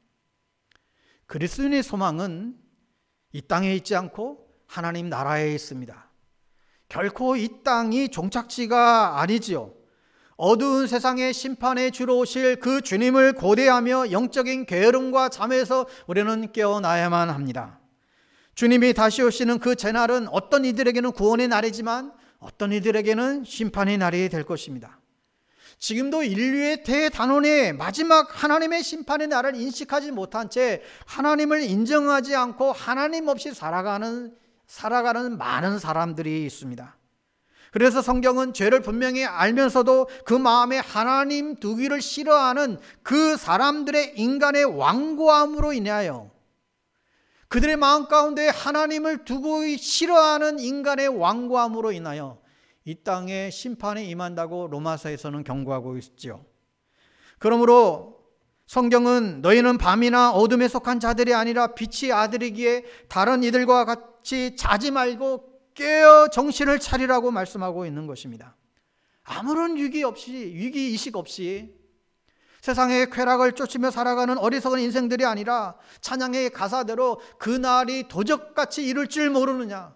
그리스도인의 소망은 이 땅에 있지 않고 하나님 나라에 있습니다. 결코 이 땅이 종착지가 아니지요. 어두운 세상의 심판에 주로 오실 그 주님을 고대하며 영적인 게으름과 잠에서 우리는 깨어나야만 합니다. 주님이 다시 오시는 그 제날은 어떤 이들에게는 구원의 날이지만 어떤 이들에게는 심판의 날이 될 것입니다. 지금도 인류의 대단원의 마지막 하나님의 심판의 날을 인식하지 못한 채 하나님을 인정하지 않고 하나님 없이 살아가는 살아가는 많은 사람들이 있습니다. 그래서 성경은 죄를 분명히 알면서도 그 마음에 하나님 두기를 싫어하는 그 사람들의 인간의 완고함으로 인하여 그들의 마음 가운데 하나님을 두고 싫어하는 인간의 완고함으로 인하여 이 땅에 심판이 임한다고 로마서에서는 경고하고 있죠. 그러므로 성경은 너희는 밤이나 어둠에 속한 자들이 아니라 빛의 아들이기에 다른 이들과 같이 자지 말고 깨어 정신을 차리라고 말씀하고 있는 것입니다. 아무런 위기 없이, 위기의식 없이 세상의 쾌락을 쫓으며 살아가는 어리석은 인생들이 아니라 찬양의 가사대로 그날이 도적같이 이룰 줄 모르느냐.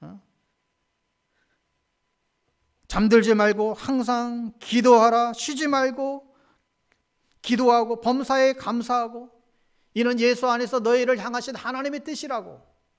잠들지 말고 항상 기도하라. 쉬지 말고 기도하고 범사에 감사하고 이는 예수 안에서 너희를 향하신 하나님의 뜻이라고.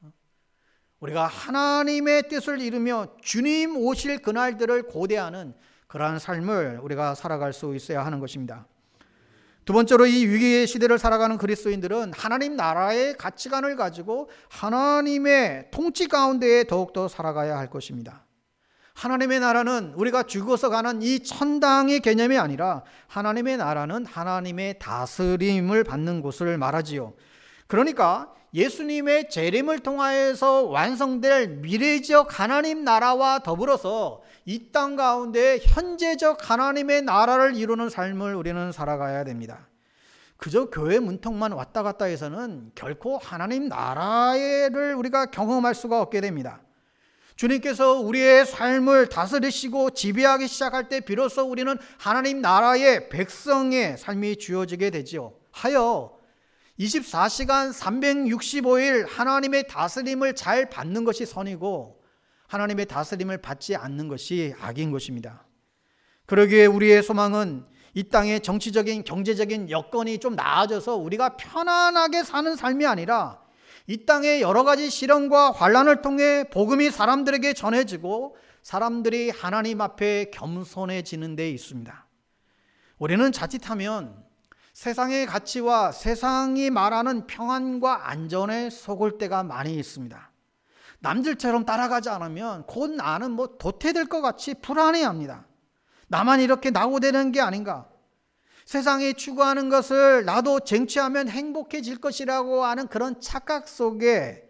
우리가 하나님의 뜻을 이루며 주님 오실 그날들을 고대하는 그러한 삶을 우리가 살아갈 수 있어야 하는 것입니다. 두 번째로 이 위기의 시대를 살아가는 그리스도인들은 하나님 나라의 가치관을 가지고 하나님의 통치 가운데에 더욱더 살아가야 할 것입니다. 하나님의 나라는 우리가 죽어서 가는 이 천당의 개념이 아니라 하나님의 나라는 하나님의 다스림을 받는 곳을 말하지요. 그러니까 예수님의 재림을 통하여서 완성될 미래적 하나님 나라와 더불어서 이 땅 가운데 현재적 하나님의 나라를 이루는 삶을 우리는 살아가야 됩니다. 그저 교회 문턱만 왔다 갔다 해서는 결코 하나님 나라를 우리가 경험할 수가 없게 됩니다. 주님께서 우리의 삶을 다스리시고 지배하기 시작할 때 비로소 우리는 하나님 나라의 백성의 삶이 주어지게 되지요. 하여 이십사 시간 삼백육십오 일 하나님의 다스림을 잘 받는 것이 선이고 하나님의 다스림을 받지 않는 것이 악인 것입니다. 그러기에 우리의 소망은 이 땅의 정치적인 경제적인 여건이 좀 나아져서 우리가 편안하게 사는 삶이 아니라 이 땅의 여러 가지 시련과 환난을 통해 복음이 사람들에게 전해지고 사람들이 하나님 앞에 겸손해지는 데 있습니다. 우리는 자칫하면 세상의 가치와 세상이 말하는 평안과 안전에 속을 때가 많이 있습니다. 남들처럼 따라가지 않으면 곧 나는 뭐 도태될 것 같이 불안해합니다. 나만 이렇게 낙오되는 게 아닌가? 세상이 추구하는 것을 나도 쟁취하면 행복해질 것이라고 하는 그런 착각 속에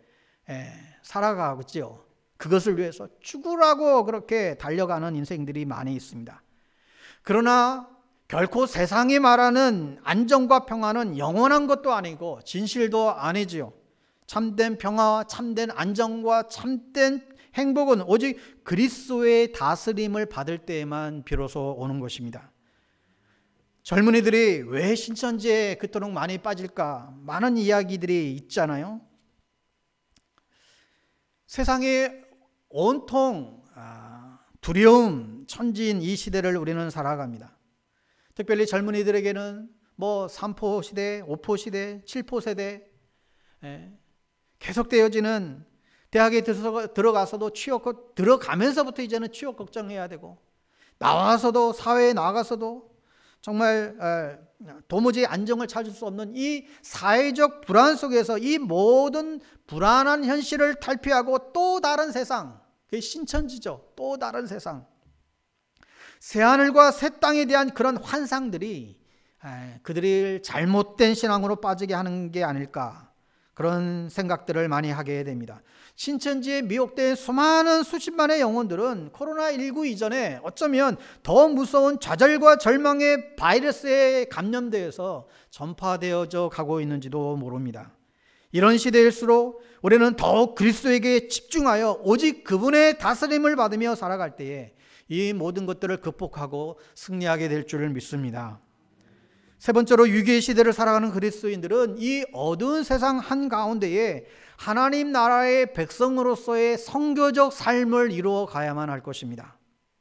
살아가고죠. 그것을 위해서 죽으라고 그렇게 달려가는 인생들이 많이 있습니다. 그러나 결코 세상이 말하는 안정과 평화는 영원한 것도 아니고 진실도 아니지요. 참된 평화와 참된 안정과 참된 행복은 오직 그리스도의 다스림을 받을 때에만 비로소 오는 것입니다. 젊은이들이 왜 신천지에 그토록 많이 빠질까? 많은 이야기들이 있잖아요. 세상에 온통 두려움, 천지인 이 시대를 우리는 살아갑니다. 특별히 젊은이들에게는 뭐 삼포 시대, 오포 시대, 칠포 세대, 예, 계속되어지는 대학에 들어가서도 취업, 들어가면서부터 이제는 취업 걱정해야 되고, 나와서도, 사회에 나가서도 정말 도무지 안정을 찾을 수 없는 이 사회적 불안 속에서 이 모든 불안한 현실을 탈피하고 또 다른 세상, 그게 신천지죠. 또 다른 세상, 새하늘과 새 땅에 대한 그런 환상들이 그들이 잘못된 신앙으로 빠지게 하는 게 아닐까, 그런 생각들을 많이 하게 됩니다. 신천지에 미혹된 수많은 수십만의 영혼들은 코로나십구 이전에 어쩌면 더 무서운 좌절과 절망의 바이러스에 감염되어서 전파되어져 가고 있는지도 모릅니다. 이런 시대일수록 우리는 더욱 그리스도에게 집중하여 오직 그분의 다스림을 받으며 살아갈 때에 이 모든 것들을 극복하고 승리하게 될 줄을 믿습니다. 세 번째로, 위기의 시대를 살아가는 그리스도인들은 이 어두운 세상 한가운데에 하나님 나라의 백성으로서의 선교적 삶을 이루어 가야만 할 것입니다.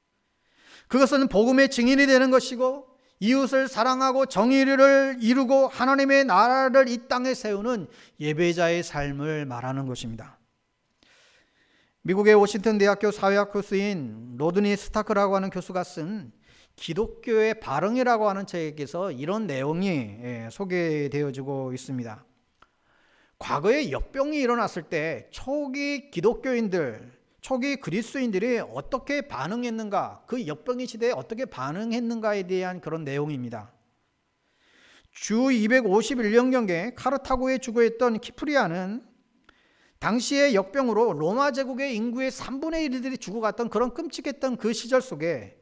그것은 복음의 증인이 되는 것이고, 이웃을 사랑하고 정의를 이루고 하나님의 나라를 이 땅에 세우는 예배자의 삶을 말하는 것입니다. 미국의 워싱턴 대학교 사회학 교수인 로드니 스타크라고 하는 교수가 쓴 기독교의 발흥이라고 하는 책에서 이런 내용이 소개되어지고 있습니다. 과거에 역병이 일어났을 때 초기 기독교인들, 초기 그리스도인들이 어떻게 반응했는가, 그 역병의 시대에 어떻게 반응했는가에 대한 그런 내용입니다. 주 이백오십일 년경에 카르타고에 주거했던 키프리아는 당시의 역병으로 로마 제국의 인구의 삼분의 일들이 죽어갔던 그런 끔찍했던 그 시절 속에,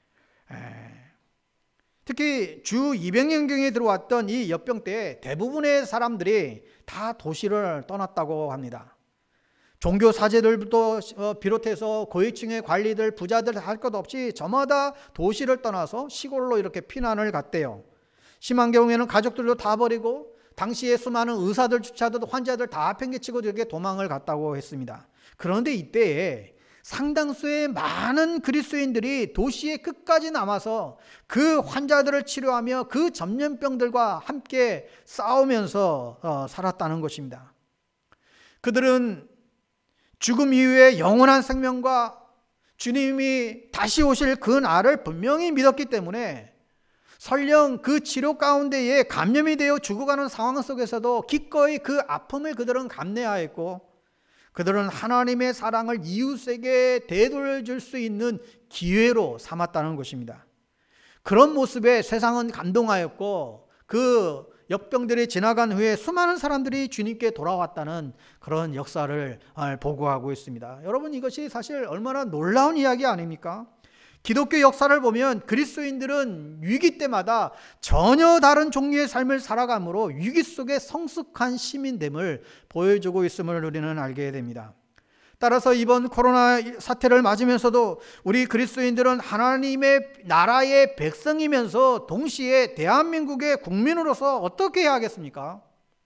특히 주 이백 년경에 들어왔던 이 역병 때 대부분의 사람들이 다 도시를 떠났다고 합니다. 종교 사제들도 비롯해서 고위층의 관리들, 부자들 할 것 없이 저마다 도시를 떠나서 시골로 이렇게 피난을 갔대요. 심한 경우에는 가족들도 다 버리고 당시에 수많은 의사들, 주치의들, 환자들 다 팽개치고 이렇게 도망을 갔다고 했습니다. 그런데 이때에 상당수의 많은 그리스도인들이 도시의 끝까지 남아서 그 환자들을 치료하며 그 전염병들과 함께 싸우면서 살았다는 것입니다. 그들은 죽음 이후에 영원한 생명과 주님이 다시 오실 그 날을 분명히 믿었기 때문에 설령 그 치료 가운데에 감염이 되어 죽어가는 상황 속에서도 기꺼이 그 아픔을 그들은 감내하였고, 그들은 하나님의 사랑을 이웃에게 되돌려줄 수 있는 기회로 삼았다는 것입니다. 그런 모습에 세상은 감동하였고, 그 역병들이 지나간 후에 수많은 사람들이 주님께 돌아왔다는 그런 역사를 보고하고 있습니다. 여러분, 이것이 사실 얼마나 놀라운 이야기 아닙니까? 기독교 역사를 보면 그리스도인들은 위기 때마다 전혀 다른 종류의 삶을 살아가므로 위기 속에 성숙한 시민됨을 보여주고 있음을 우리는 알게 됩니다. 따라서 이번 코로나 사태를 맞으면서도 우리 그리스도인들은 하나님의 나라의 백성이면서 동시에 대한민국의 국민으로서 어떻게 해야 하겠습니까?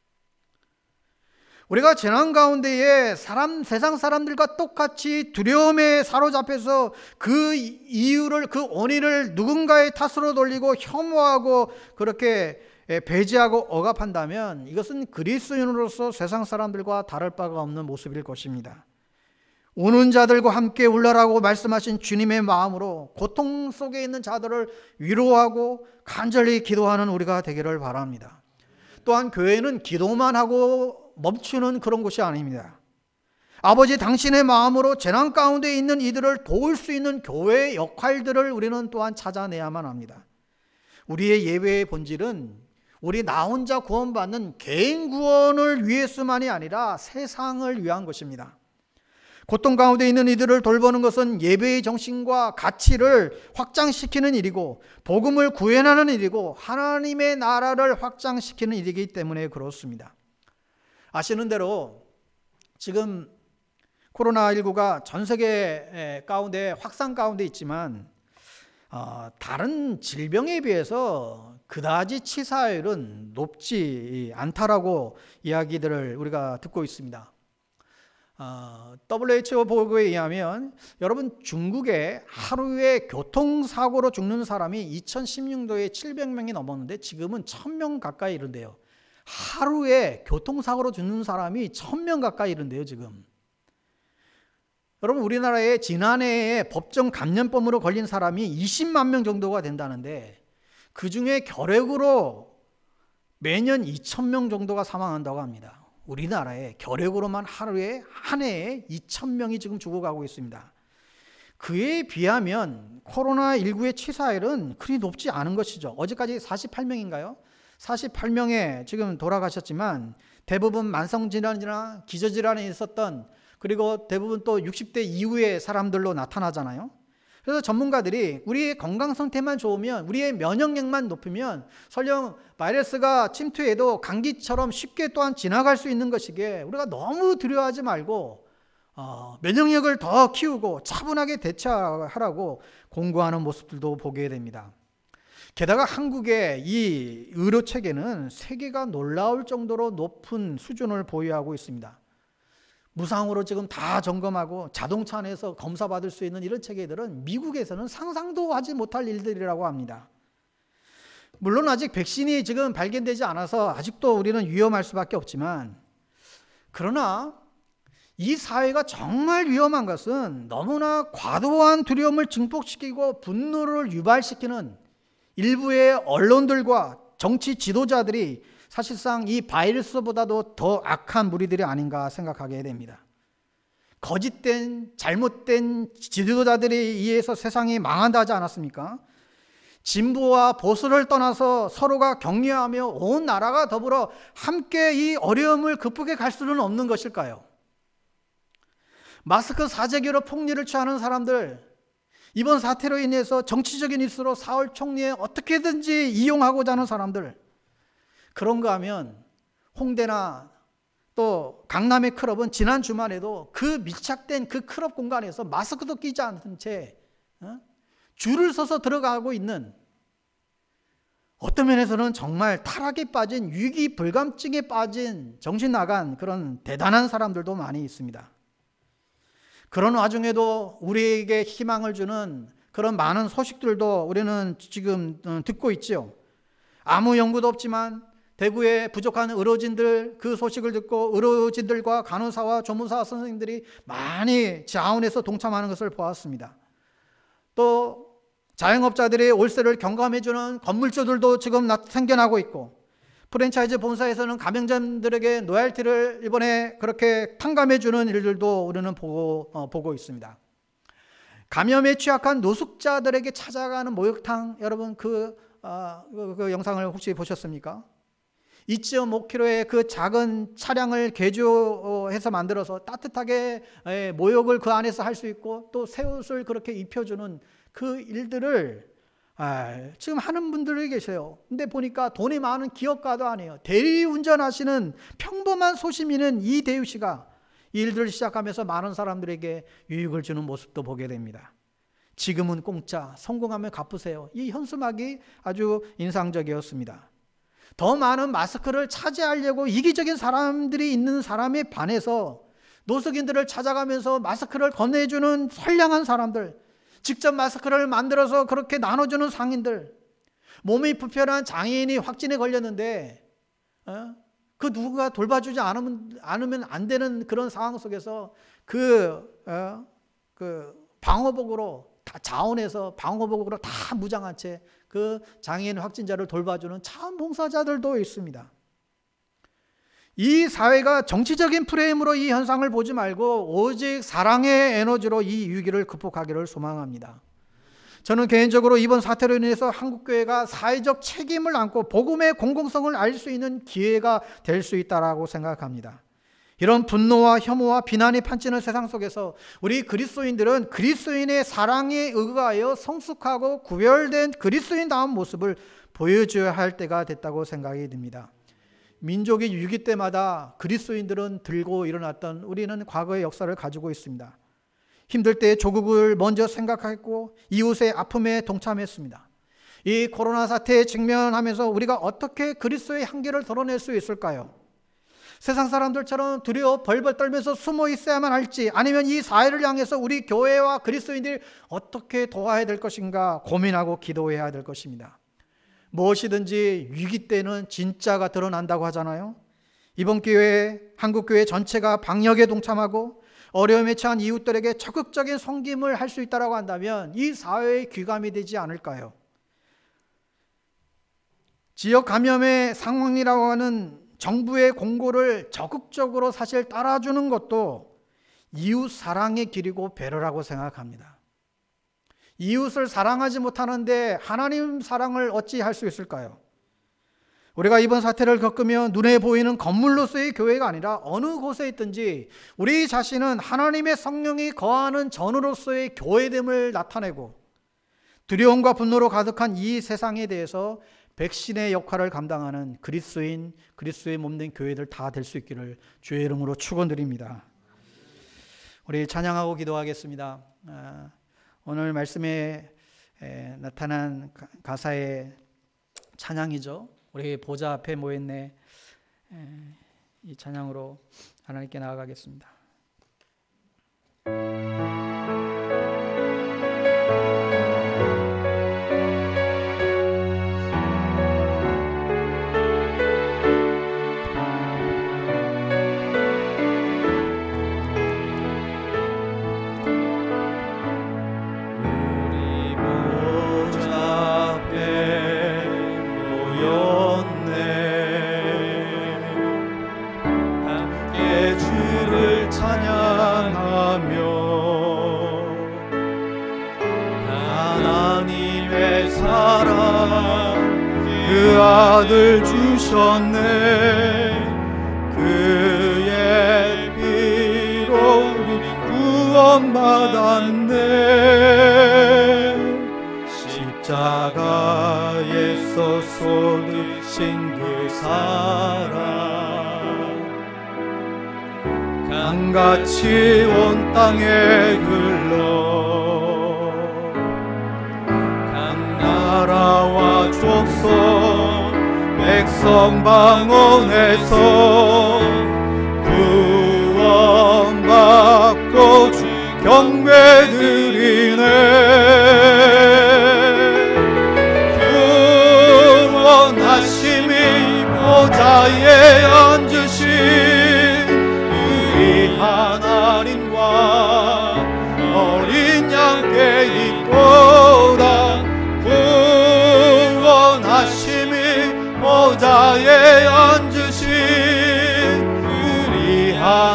우리가 재난 가운데에 사람, 세상 사람들과 똑같이 두려움에 사로잡혀서 그 이유를, 그 원인을 누군가의 탓으로 돌리고 혐오하고 그렇게 배제하고 억압한다면 이것은 그리스도인으로서 세상 사람들과 다를 바가 없는 모습일 것입니다. 우는 자들과 함께 울라라고 말씀하신 주님의 마음으로 고통 속에 있는 자들을 위로하고 간절히 기도하는 우리가 되기를 바랍니다. 또한 교회는 기도만 하고 멈추는 그런 곳이 아닙니다. 아버지, 당신의 마음으로 재난 가운데 있는 이들을 도울 수 있는 교회의 역할들을 우리는 또한 찾아내야만 합니다. 우리의 예배의 본질은 우리 나 혼자 구원받는 개인 구원을 위해서만이 아니라 세상을 위한 것입니다. 고통 가운데 있는 이들을 돌보는 것은 예배의 정신과 가치를 확장시키는 일이고 복음을 구현하는 일이고 하나님의 나라를 확장시키는 일이기 때문에 그렇습니다. 아시는 대로 지금 코로나십구가 전 세계 가운데 확산 가운데 있지만 어, 다른 질병에 비해서 그다지 치사율은 높지 않다라고 이야기들을 우리가 듣고 있습니다. 어, 더블유에이치오 보고에 의하면 여러분 중국에 하루에 교통사고로 죽는 사람이 이천십육 년도에 칠백 명이 넘었는데 지금은 천 명 가까이 이른대요. 하루에 교통사고로 죽는 사람이 천 명 가까이 이른대요 지금. 여러분 우리나라에 지난해에 법정 감염병으로 걸린 사람이 이십만 명 정도가 된다는데 그중에 결핵으로 매년 이천 명 정도가 사망한다고 합니다. 우리나라에 결핵으로만 하루에 한 해에 이천 명이 지금 죽어가고 있습니다. 그에 비하면 코로나십구의 치사율은 그리 높지 않은 것이죠. 어제까지 사십팔 명인가요? 사십팔 명에 지금 돌아가셨지만 대부분 만성질환이나 기저질환에 있었던 그리고 대부분 또 육십 대 이후의 사람들로 나타나잖아요. 그래서 전문가들이 우리의 건강 상태만 좋으면 우리의 면역력만 높으면 설령 바이러스가 침투해도 감기처럼 쉽게 또한 지나갈 수 있는 것이기에 우리가 너무 두려워하지 말고 어, 면역력을 더 키우고 차분하게 대처하라고 공고하는 모습들도 보게 됩니다. 게다가 한국의 이 의료체계는 세계가 놀라울 정도로 높은 수준을 보유하고 있습니다. 무상으로 지금 다 점검하고 자동차 안에서 검사받을 수 있는 이런 체계들은 미국에서는 상상도 하지 못할 일들이라고 합니다. 물론 아직 백신이 지금 발견되지 않아서 아직도 우리는 위험할 수밖에 없지만 그러나 이 사회가 정말 위험한 것은 너무나 과도한 두려움을 증폭시키고 분노를 유발시키는 일부의 언론들과 정치 지도자들이 사실상 이 바이러스보다도 더 악한 무리들이 아닌가 생각하게 됩니다. 거짓된 잘못된 지도자들에 의해서 세상이 망한다 하지 않았습니까? 진보와 보수를 떠나서 서로가 격려하며 온 나라가 더불어 함께 이 어려움을 극복해 갈 수는 없는 것일까요? 마스크 사재기로 폭리를 취하는 사람들, 이번 사태로 인해서 정치적인 이슈로 사월 총리에 어떻게든지 이용하고자 하는 사람들, 그런가 하면 홍대나 또 강남의 클럽은 지난 주말에도 그 밀착된 그 클럽 공간에서 마스크도 끼지 않은 채 줄을 서서 들어가고 있는, 어떤 면에서는 정말 타락에 빠진 위기 불감증에 빠진 정신 나간 그런 대단한 사람들도 많이 있습니다. 그런 와중에도 우리에게 희망을 주는 그런 많은 소식들도 우리는 지금 듣고 있죠. 아무 연구도 없지만 대구에 부족한 의료진들, 그 소식을 듣고 의료진들과 간호사와 조무사 선생님들이 많이 자원해서 동참하는 것을 보았습니다. 또 자영업자들의 월세를 경감해주는 건물주들도 지금 생겨나고 있고, 프랜차이즈 본사에서는 가맹점들에게 로얄티를 이번에 그렇게 탕감해주는 일들도 우리는 보고, 어, 보고 있습니다. 감염에 취약한 노숙자들에게 찾아가는 목욕탕, 여러분 그, 어, 그, 그 영상을 혹시 보셨습니까? 이 점 오 킬로미터의 그 작은 차량을 개조해서 만들어서 따뜻하게 모욕을 그 안에서 할 수 있고 또 새 옷을 그렇게 입혀주는 그 일들을 아, 지금 하는 분들이 계세요. 근데 보니까 돈이 많은 기업가도 아니에요. 대리운전하시는 평범한 소시민은 이대유 씨가 이 일들을 시작하면서 많은 사람들에게 유익을 주는 모습도 보게 됩니다. 지금은 공짜, 성공하면 갚으세요. 이 현수막이 아주 인상적이었습니다. 더 많은 마스크를 차지하려고 이기적인 사람들이 있는 사람에 반해서 노숙인들을 찾아가면서 마스크를 건네주는 선량한 사람들, 직접 마스크를 만들어서 그렇게 나눠주는 상인들, 몸이 불편한 장애인이 확진에 걸렸는데 어? 그 누군가 돌봐주지 않으면, 않으면 안 되는 그런 상황 속에서 그, 어? 그 방호복으로 다 자원해서 방호복으로 다 무장한 채 그 장애인 확진자를 돌봐주는 자원봉사자들도 있습니다. 이 사회가 정치적인 프레임으로 이 현상을 보지 말고 오직 사랑의 에너지로 이 위기를 극복하기를 소망합니다. 저는 개인적으로 이번 사태로 인해서 한국교회가 사회적 책임을 안고 복음의 공공성을 알 수 있는 기회가 될 수 있다고 생각합니다. 이런 분노와 혐오와 비난이 판치는 세상 속에서 우리 그리스도인들은 그리스도인의 사랑에 의거하여 성숙하고 구별된 그리스도인다운 모습을 보여줘야 할 때가 됐다고 생각이 듭니다. 민족의 위기 때마다 그리스도인들은 들고 일어났던 우리는 과거의 역사를 가지고 있습니다. 힘들 때 조국을 먼저 생각했고 이웃의 아픔에 동참했습니다. 이 코로나 사태에 직면하면서 우리가 어떻게 그리스도의 한계를 드러낼 수 있을까요? 세상 사람들처럼 두려워 벌벌 떨면서 숨어 있어야만 할지, 아니면 이 사회를 향해서 우리 교회와 그리스도인들이 어떻게 도와야 될 것인가 고민하고 기도해야 될 것입니다. 무엇이든지 위기 때는 진짜가 드러난다고 하잖아요. 이번 기회에 한국교회 전체가 방역에 동참하고 어려움에 처한 이웃들에게 적극적인 섬김을 할 수 있다고 한다면 이 사회의 귀감이 되지 않을까요? 지역 감염의 상황이라고 하는 정부의 공고를 적극적으로 사실 따라주는 것도 이웃 사랑의 길이고 배려라고 생각합니다. 이웃을 사랑하지 못하는데 하나님 사랑을 어찌 할 수 있을까요? 우리가 이번 사태를 겪으면 눈에 보이는 건물로서의 교회가 아니라 어느 곳에 있든지 우리 자신은 하나님의 성령이 거하는 전으로서의 교회됨을 나타내고 두려움과 분노로 가득한 이 세상에 대해서 백신의 역할을 감당하는 그리스도인, 그리스도의 몸된 교회들 다 될 수 있기를 주의 이름으로 축원드립니다. 우리 찬양하고 기도하겠습니다. 오늘 말씀에 나타난 가사의 찬양이죠. 우리 보좌 앞에 모였네. 이 찬양으로 하나님께 나아가겠습니다. 그 아들 주셨네. 그의 피로 우리 구원받았네. 십자가에서 쏟으신 그 사랑 강같이 온 땅에 흘러 나라와 족속 백성 방언에서 구원받고 주 경배드리네. 구원하심이 보좌에 앉으신 우리 하나님과 어린 양께 있도다. 보좌에 앉으신 우리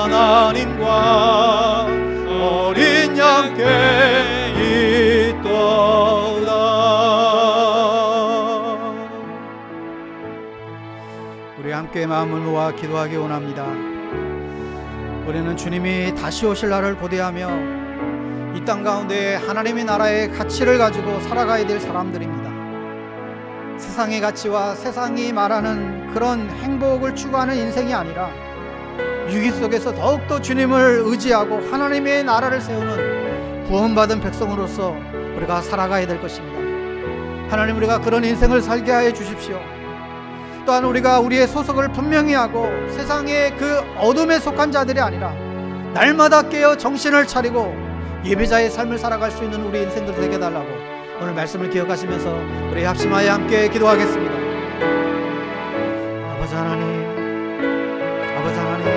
하나님과 어린 양께 있도다. 우리 함께 마음을 모아 기도하기 원합니다. 우리는 주님이 다시 오실 날을 고대하며 이 땅 가운데 하나님의 나라의 가치를 가지고 살아가야 될 사람들입니다. 세상의 가치와 세상이 말하는 그런 행복을 추구하는 인생이 아니라 위기 속에서 더욱더 주님을 의지하고 하나님의 나라를 세우는 구원받은 백성으로서 우리가 살아가야 될 것입니다. 하나님, 우리가 그런 인생을 살게 하여 주십시오. 또한 우리가 우리의 소속을 분명히 하고 세상의 그 어둠에 속한 자들이 아니라 날마다 깨어 정신을 차리고 예배자의 삶을 살아갈 수 있는 우리 인생들 되게 달라고 오늘 말씀을 기억하시면서 우리 합심하여 함께 기도하겠습니다. 아버지 하나님, 아버지 하나님,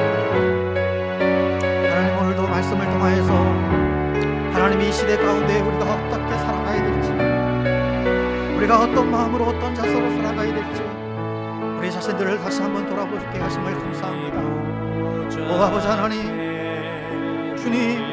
하나님 오늘도 말씀을 통하여서 하나님 이 시대 가운데 우리가 어떻게 살아가야 될지, 우리가 어떤 마음으로 어떤 자세로 살아가야 될지 우리 자신들을 다시 한번 돌아보게 하심을 감사합니다. 오 아버지 하나님, 주님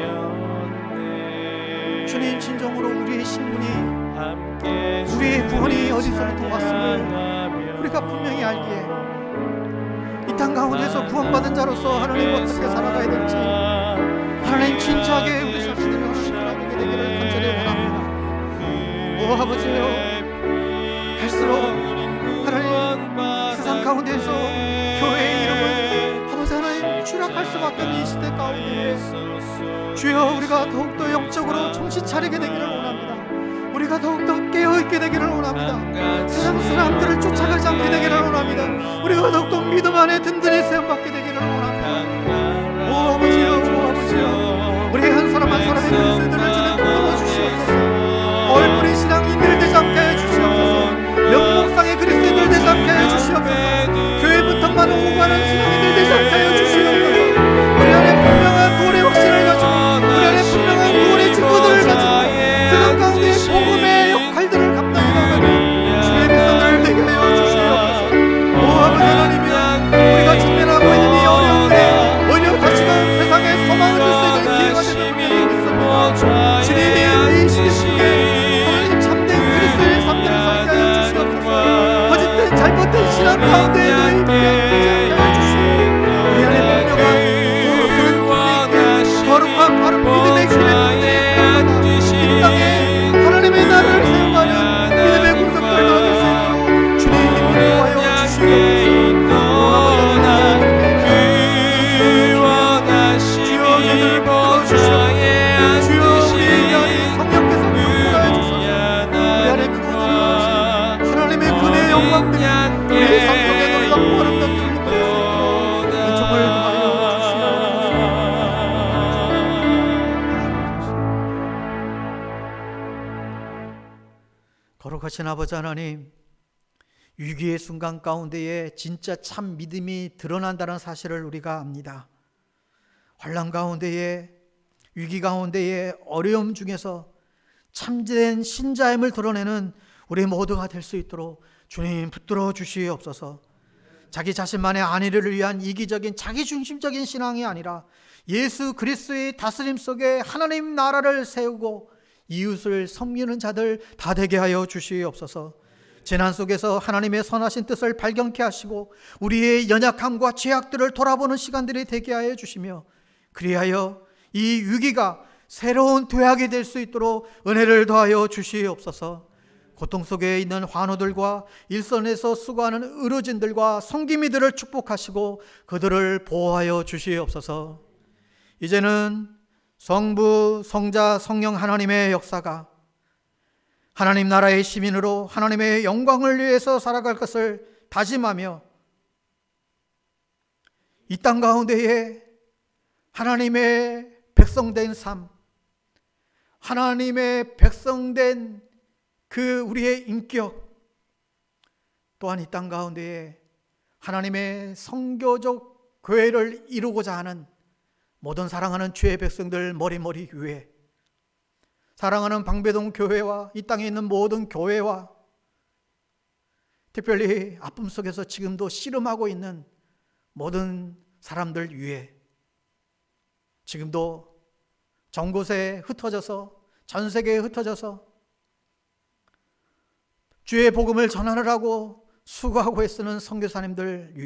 주님 진정으로 우리의 신분이, 우리의 구원이 어디서부터 왔음을 우리가 분명히 알기에 이 땅 가운데서 구원받은 자로서 하나님 어떻게 살아가야 될지 하나님 진지하게 우리 자신들을 돌아보게 되기를 간절히 원합니다. 오 아버지요, 할수록 하나님 세상 가운데서 교회의 이름을 아버지 하나님 추락할 수밖에 없는 이 시대 가운데 주여 우리가 더욱더 영적으로 정신 차리게 되기를 원합니다. 오 우리가 더욱더 깨어있게 되기를 원합니다. 세상 사람들을 쫓아가지 않게 되기를 원합니다. 우리가 더욱더 믿음 안에 든든히 세움받게 되기를 원합니다. 오 아버지여, 오 아버지여, 우리 한 사람 한 사람의 그리스도인들을 주님 붙들어 주시옵소서. 얼뿌리 신앙이 늘 되지 않게 해 주시옵소서. 명목상의 그리스도인들 되지 않게 해 주시옵소서. 교회부터만 오고 가는 신앙인들 되지 않게 해 주시옵소서. 우리 안에 분명한 구원의 확신을 가지고, 우리 안에 분명한 구원의 증거들을 가지고 세상 가운데 복음의 역할들을 감당해 나가는 주의 백성들 되게 하여 주시옵소서. 오 아버지 하나님이여, 우리가 직면하고 있는 이 어려움에 오히려 다시금 세상에 소망을 줄 수 있는 기회가 되는 분명히 믿습니다. 주님, 이 시대 속에 하나님 참된 그리스도의 삶들을 살게 하여 주시옵소서. 거짓된 잘못된 신앙 가운데 너희 함께 하여 주시옵소서. 우리 안에 분명한 그런 거룩한 바른 믿음의 길에 이 땅에 하나님의 나라를 세워가는 믿음의 군성들을 얻을 수 있도록 주님 인도하여 주시옵소서. 주여 저희들을 붙들어 주시옵소서. 주여 우리 안에 성령께서 강건하여 주소서. 우리 안에 그분을 하나님의 그네의 영광들이 우리의 삶 속에 놀랍고 아름답게 흘러갈 수 있도록 은총을 더하여 주시옵소서. 거룩하신 아버지 하나님, 위기의 순간 가운데에 진짜 참 믿음이 드러난다는 사실을 우리가 압니다. 환난 가운데에, 위기 가운데에, 어려움 중에서 참된 신자임을 드러내는 우리 모두가 될 수 있도록 주님 붙들어 주시옵소서. 자기 자신만의 안위를 위한 이기적인 자기중심적인 신앙이 아니라 예수 그리스도의 다스림 속에 하나님 나라를 세우고 이웃을 섬기는 자들 다 되게 하여 주시옵소서. 재난 속에서 하나님의 선하신 뜻을 발견케 하시고 우리의 연약함과 죄악들을 돌아보는 시간들이 되게 하여 주시며, 그리하여 이 위기가 새로운 도약이 될 수 있도록 은혜를 더하여 주시옵소서. 고통 속에 있는 환우들과 일선에서 수고하는 의료진들과 성기미들을 축복하시고 그들을 보호하여 주시옵소서. 이제는 성부, 성자, 성령 하나님의 역사가 하나님 나라의 시민으로 하나님의 영광을 위해서 살아갈 것을 다짐하며 이 땅 가운데에 하나님의 백성된 삶, 하나님의 백성된 그 우리의 인격, 또한 이 땅 가운데에 하나님의 성교적 교회를 이루고자 하는 모든 사랑하는 주의 백성들 머리머리 위에, 사랑하는 방배동 교회와 이 땅에 있는 모든 교회와 특별히 아픔 속에서 지금도 씨름하고 있는 모든 사람들 위에, 지금도 전 곳에 흩어져서, 전 세계에 흩어져서 주의 복음을 전하느라고 수고하고 애쓰는 선교사님들 위에